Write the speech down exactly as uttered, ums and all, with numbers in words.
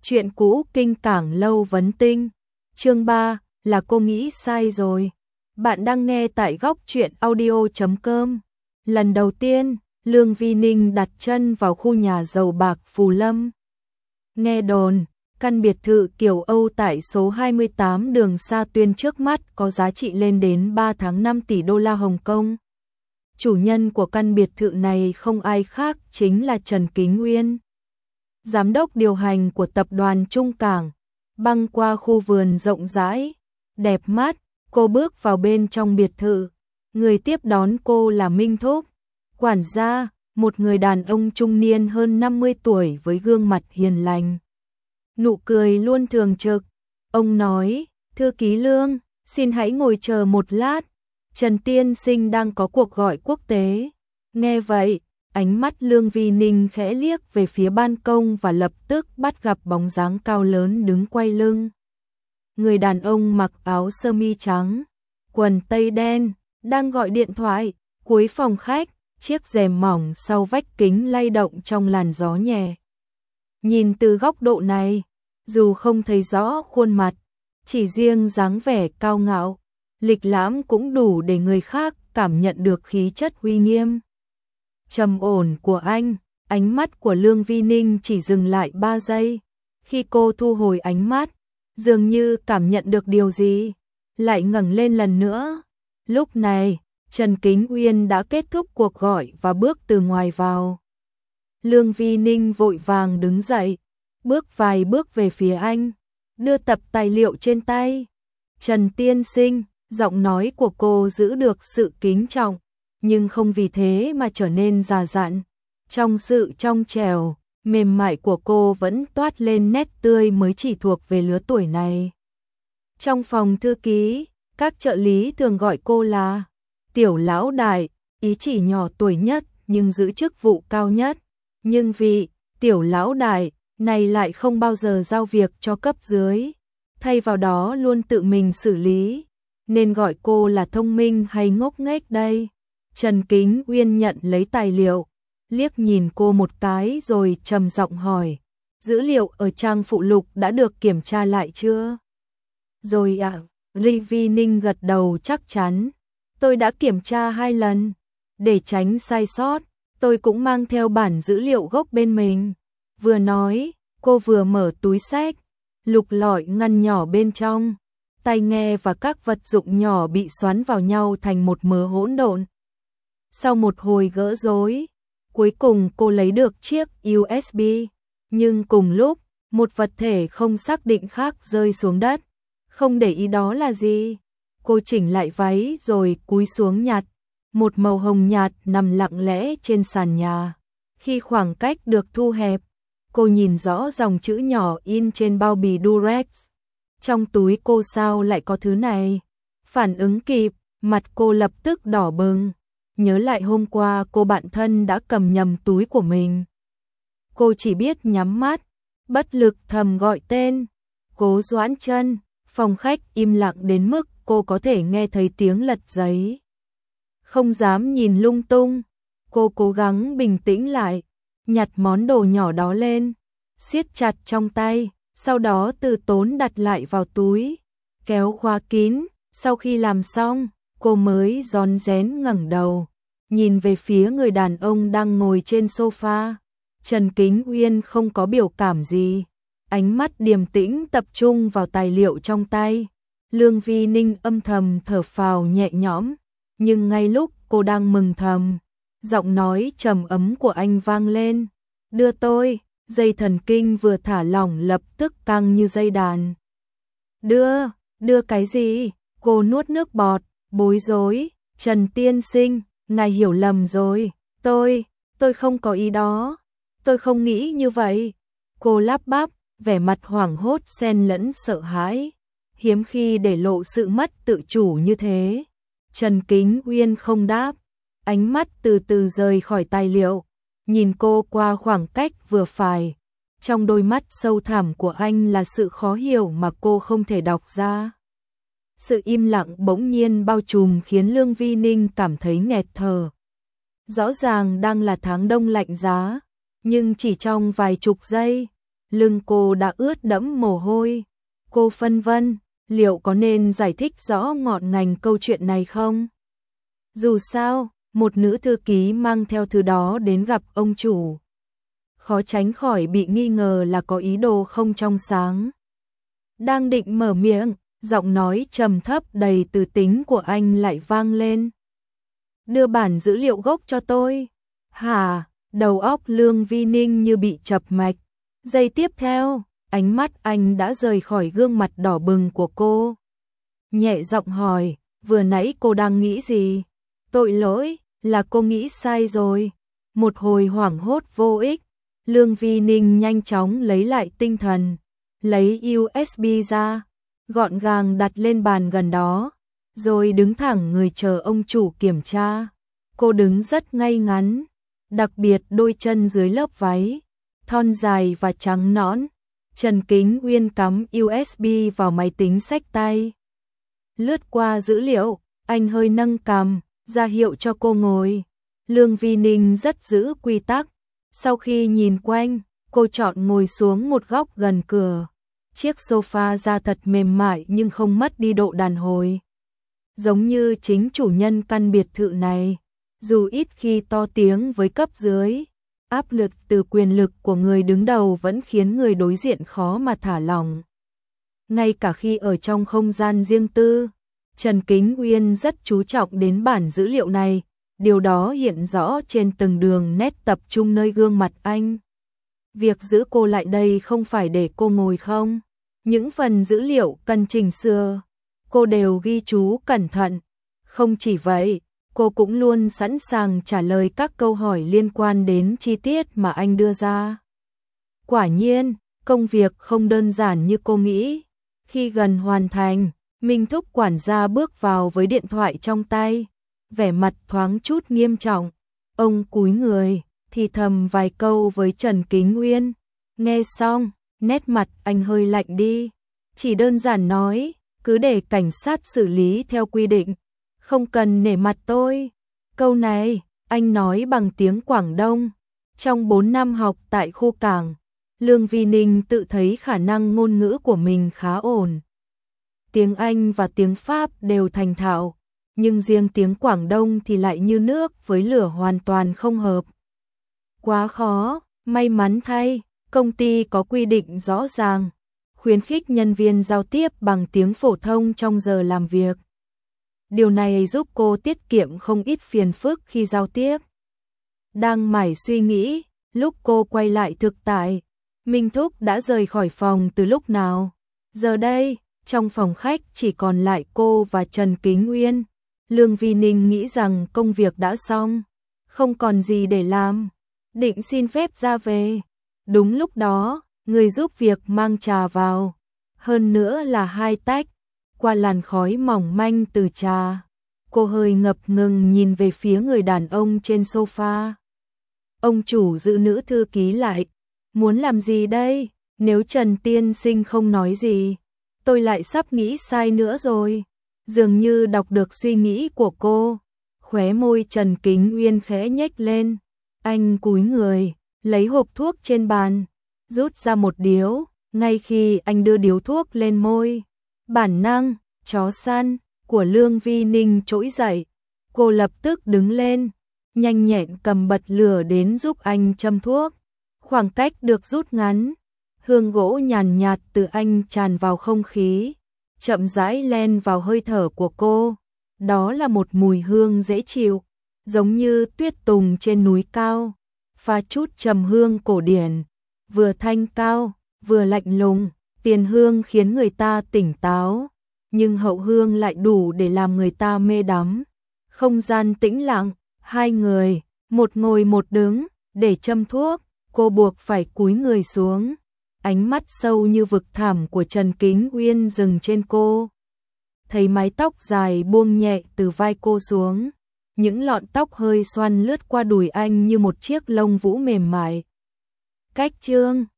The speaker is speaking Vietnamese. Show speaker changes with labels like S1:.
S1: Chuyện cũ kinh cảng lâu vấn tinh. Chương ba, là cô nghĩ sai rồi. Bạn đang nghe tại góc truyện audio chấm com. Lần đầu tiên, Lương Vi Ninh đặt chân vào khu nhà giàu bạc Phù Lâm. Nghe đồn, căn biệt thự kiểu Âu tại số hai mươi tám đường Sa Tuyên trước mắt có giá trị lên đến ba phẩy năm tỷ đô la Hồng Kông. Chủ nhân của căn biệt thự này không ai khác chính là Trần Kính Uyên, giám đốc điều hành của tập đoàn Trung Cảng. Băng qua khu vườn rộng rãi, đẹp mắt, cô bước vào bên trong biệt thự. Người tiếp đón cô là Minh Thúc, quản gia, một người đàn ông trung niên hơn năm mươi tuổi với gương mặt hiền lành, nụ cười luôn thường trực. Ông nói, thư ký Lương, xin hãy ngồi chờ một lát, Trần tiên sinh đang có cuộc gọi quốc tế. Nghe vậy, ánh mắt Lương Vi Ninh khẽ liếc về phía ban công và lập tức bắt gặp bóng dáng cao lớn đứng quay lưng. Người đàn ông mặc áo sơ mi trắng, quần tây đen, đang gọi điện thoại. Cuối phòng khách, chiếc rèm mỏng sau vách kính lay động trong làn gió nhẹ. Nhìn từ góc độ này, dù không thấy rõ khuôn mặt, chỉ riêng dáng vẻ cao ngạo, lịch lãm cũng đủ để người khác cảm nhận được khí chất uy nghiêm, trầm ổn của anh. Ánh mắt của Lương Vi Ninh chỉ dừng lại ba giây. Khi cô thu hồi ánh mắt, dường như cảm nhận được điều gì, lại ngẩng lên lần nữa. Lúc này, Trần Kính Uyên đã kết thúc cuộc gọi và bước từ ngoài vào. Lương Vi Ninh vội vàng đứng dậy, bước vài bước về phía anh, đưa tập tài liệu trên tay. Trần tiên sinh, giọng nói của cô giữ được sự kính trọng, nhưng không vì thế mà trở nên già dặn. Trong sự trong trẻo, mềm mại của cô vẫn toát lên nét tươi mới chỉ thuộc về lứa tuổi này. Trong phòng thư ký, các trợ lý thường gọi cô là Tiểu Lão Đại, ý chỉ nhỏ tuổi nhất nhưng giữ chức vụ cao nhất. Nhưng vị Tiểu Lão Đại này lại không bao giờ giao việc cho cấp dưới, thay vào đó luôn tự mình xử lý. Nên gọi cô là thông minh hay ngốc nghếch đây? Trần Kính Uyên nhận lấy tài liệu, liếc nhìn cô một cái rồi trầm giọng hỏi, dữ liệu ở trang phụ lục đã được kiểm tra lại chưa? Rồi ạ, à, Lương Vi Ninh gật đầu chắc chắn. Tôi đã kiểm tra hai lần. Để tránh sai sót, tôi cũng mang theo bản dữ liệu gốc bên mình. Vừa nói, cô vừa mở túi xách, lục lọi ngăn nhỏ bên trong. Tai nghe và các vật dụng nhỏ bị xoắn vào nhau thành một mớ hỗn độn. Sau một hồi gỡ rối, cuối cùng cô lấy được chiếc u ét bê. Nhưng cùng lúc, một vật thể không xác định khác rơi xuống đất. Không để ý đó là gì, cô chỉnh lại váy rồi cúi xuống nhặt. Một màu hồng nhạt nằm lặng lẽ trên sàn nhà. Khi khoảng cách được thu hẹp, cô nhìn rõ dòng chữ nhỏ in trên bao bì Durex. Trong túi cô sao lại có thứ này? Phản ứng kịp, mặt cô lập tức đỏ bừng. Nhớ lại hôm qua cô bạn thân đã cầm nhầm túi của mình. Cô chỉ biết nhắm mắt, bất lực thầm gọi tên. Cố Doãn Chân. Phòng khách im lặng đến mức cô có thể nghe thấy tiếng lật giấy. Không dám nhìn lung tung, cô cố gắng bình tĩnh lại, nhặt món đồ nhỏ đó lên, siết chặt trong tay, sau đó từ tốn đặt lại vào túi, kéo khóa kín. Sau khi làm xong, cô mới rón rén ngẩng đầu, nhìn về phía người đàn ông đang ngồi trên sofa. Trần Kính Uyên không có biểu cảm gì, ánh mắt điềm tĩnh tập trung vào tài liệu trong tay. Lương Vi Ninh âm thầm thở phào nhẹ nhõm, nhưng ngay lúc cô đang mừng thầm, giọng nói trầm ấm của anh vang lên, đưa tôi. Dây thần kinh vừa thả lỏng lập tức căng như dây đàn. Đưa, đưa cái gì? Cô nuốt nước bọt, bối rối. Trần tiên sinh, ngài hiểu lầm rồi, tôi, tôi không có ý đó, tôi không nghĩ như vậy. Cô lắp bắp, vẻ mặt hoảng hốt xen lẫn sợ hãi, hiếm khi để lộ sự mất tự chủ như thế. Trần Kính Uyên không đáp, ánh mắt từ từ rời khỏi tài liệu, nhìn cô qua khoảng cách vừa phải. Trong đôi mắt sâu thẳm của anh là sự khó hiểu mà cô không thể đọc ra. Sự im lặng bỗng nhiên bao trùm khiến Lương Vi Ninh cảm thấy nghẹt thở. Rõ ràng đang là tháng đông lạnh giá, nhưng chỉ trong vài chục giây, lưng cô đã ướt đẫm mồ hôi. Cô phân vân, liệu có nên giải thích rõ ngọn ngành câu chuyện này không? Dù sao, một nữ thư ký mang theo thứ đó đến gặp ông chủ, khó tránh khỏi bị nghi ngờ là có ý đồ không trong sáng. Đang định mở miệng, giọng nói trầm thấp đầy từ tính của anh lại vang lên. Đưa bản dữ liệu gốc cho tôi. Hả? Đầu óc Lương Vi Ninh như bị chập mạch. Giây tiếp theo, ánh mắt anh đã rời khỏi gương mặt đỏ bừng của cô. Nhẹ giọng hỏi, vừa nãy cô đang nghĩ gì? Tội lỗi, là cô nghĩ sai rồi. Một hồi hoảng hốt vô ích, Lương Vi Ninh nhanh chóng lấy lại tinh thần, lấy u ét bê ra, gọn gàng đặt lên bàn gần đó, rồi đứng thẳng người chờ ông chủ kiểm tra. Cô đứng rất ngay ngắn, đặc biệt đôi chân dưới lớp váy, thon dài và trắng nõn. Trần Kính Uyên cắm u ét bê vào máy tính xách tay. Lướt qua dữ liệu, anh hơi nâng cằm, ra hiệu cho cô ngồi. Lương Vi Ninh rất giữ quy tắc. Sau khi nhìn quanh, cô chọn ngồi xuống một góc gần cửa. Chiếc sofa da thật mềm mại nhưng không mất đi độ đàn hồi. Giống như chính chủ nhân căn biệt thự này, dù ít khi to tiếng với cấp dưới, áp lực từ quyền lực của người đứng đầu vẫn khiến người đối diện khó mà thả lỏng. Ngay cả khi ở trong không gian riêng tư, Trần Kính Uyên rất chú trọng đến bản dữ liệu này, điều đó hiện rõ trên từng đường nét tập trung nơi gương mặt anh. Việc giữ cô lại đây không phải để cô ngồi không. Những phần dữ liệu cần chỉnh sửa, cô đều ghi chú cẩn thận. Không chỉ vậy, cô cũng luôn sẵn sàng trả lời các câu hỏi liên quan đến chi tiết mà anh đưa ra. Quả nhiên, công việc không đơn giản như cô nghĩ. Khi gần hoàn thành, Minh Thúc quản gia bước vào với điện thoại trong tay, vẻ mặt thoáng chút nghiêm trọng. Ông cúi người, thì thầm vài câu với Trần Kính Uyên. Nghe xong, nét mặt anh hơi lạnh đi. Chỉ đơn giản nói, cứ để cảnh sát xử lý theo quy định, không cần nể mặt tôi. Câu này, anh nói bằng tiếng Quảng Đông. Trong bốn năm học tại khu cảng, Lương Vi Ninh tự thấy khả năng ngôn ngữ của mình khá ổn. Tiếng Anh và tiếng Pháp đều thành thạo, nhưng riêng tiếng Quảng Đông thì lại như nước với lửa, hoàn toàn không hợp. Quá khó, may mắn thay, công ty có quy định rõ ràng, khuyến khích nhân viên giao tiếp bằng tiếng phổ thông trong giờ làm việc. Điều này giúp cô tiết kiệm không ít phiền phức khi giao tiếp. Đang mải suy nghĩ, lúc cô quay lại thực tại, Minh Thúc đã rời khỏi phòng từ lúc nào. Giờ đây, trong phòng khách chỉ còn lại cô và Trần Kính Uyên. Lương Vi Ninh nghĩ rằng công việc đã xong, không còn gì để làm, định xin phép ra về. Đúng lúc đó, người giúp việc mang trà vào, hơn nữa là hai tách. Qua làn khói mỏng manh từ trà, cô hơi ngập ngừng nhìn về phía người đàn ông trên sofa. Ông chủ giữ nữ thư ký lại, muốn làm gì đây? Nếu Trần tiên sinh không nói gì, tôi lại sắp nghĩ sai nữa rồi. Dường như đọc được suy nghĩ của cô, khóe môi Trần Kính Uyên khẽ nhếch lên. Anh cúi người, lấy hộp thuốc trên bàn, rút ra một điếu. Ngay khi anh đưa điếu thuốc lên môi, bản năng chó săn của Lương Vi Ninh trỗi dậy. Cô lập tức đứng lên, nhanh nhẹn cầm bật lửa đến giúp anh châm thuốc. Khoảng cách được rút ngắn, hương gỗ nhàn nhạt từ anh tràn vào không khí, chậm rãi len vào hơi thở của cô. Đó là một mùi hương dễ chịu, giống như tuyết tùng trên núi cao, pha chút trầm hương cổ điển, vừa thanh cao, vừa lạnh lùng. Tiền hương khiến người ta tỉnh táo, nhưng hậu hương lại đủ để làm người ta mê đắm. Không gian tĩnh lặng, hai người, một ngồi một đứng, để châm thuốc, cô buộc phải cúi người xuống. Ánh mắt sâu như vực thẳm của Trần Kính Uyên dừng trên cô. Thấy mái tóc dài buông nhẹ từ vai cô xuống, những lọn tóc hơi xoăn lướt qua đùi anh như một chiếc lông vũ mềm mại. Cách chương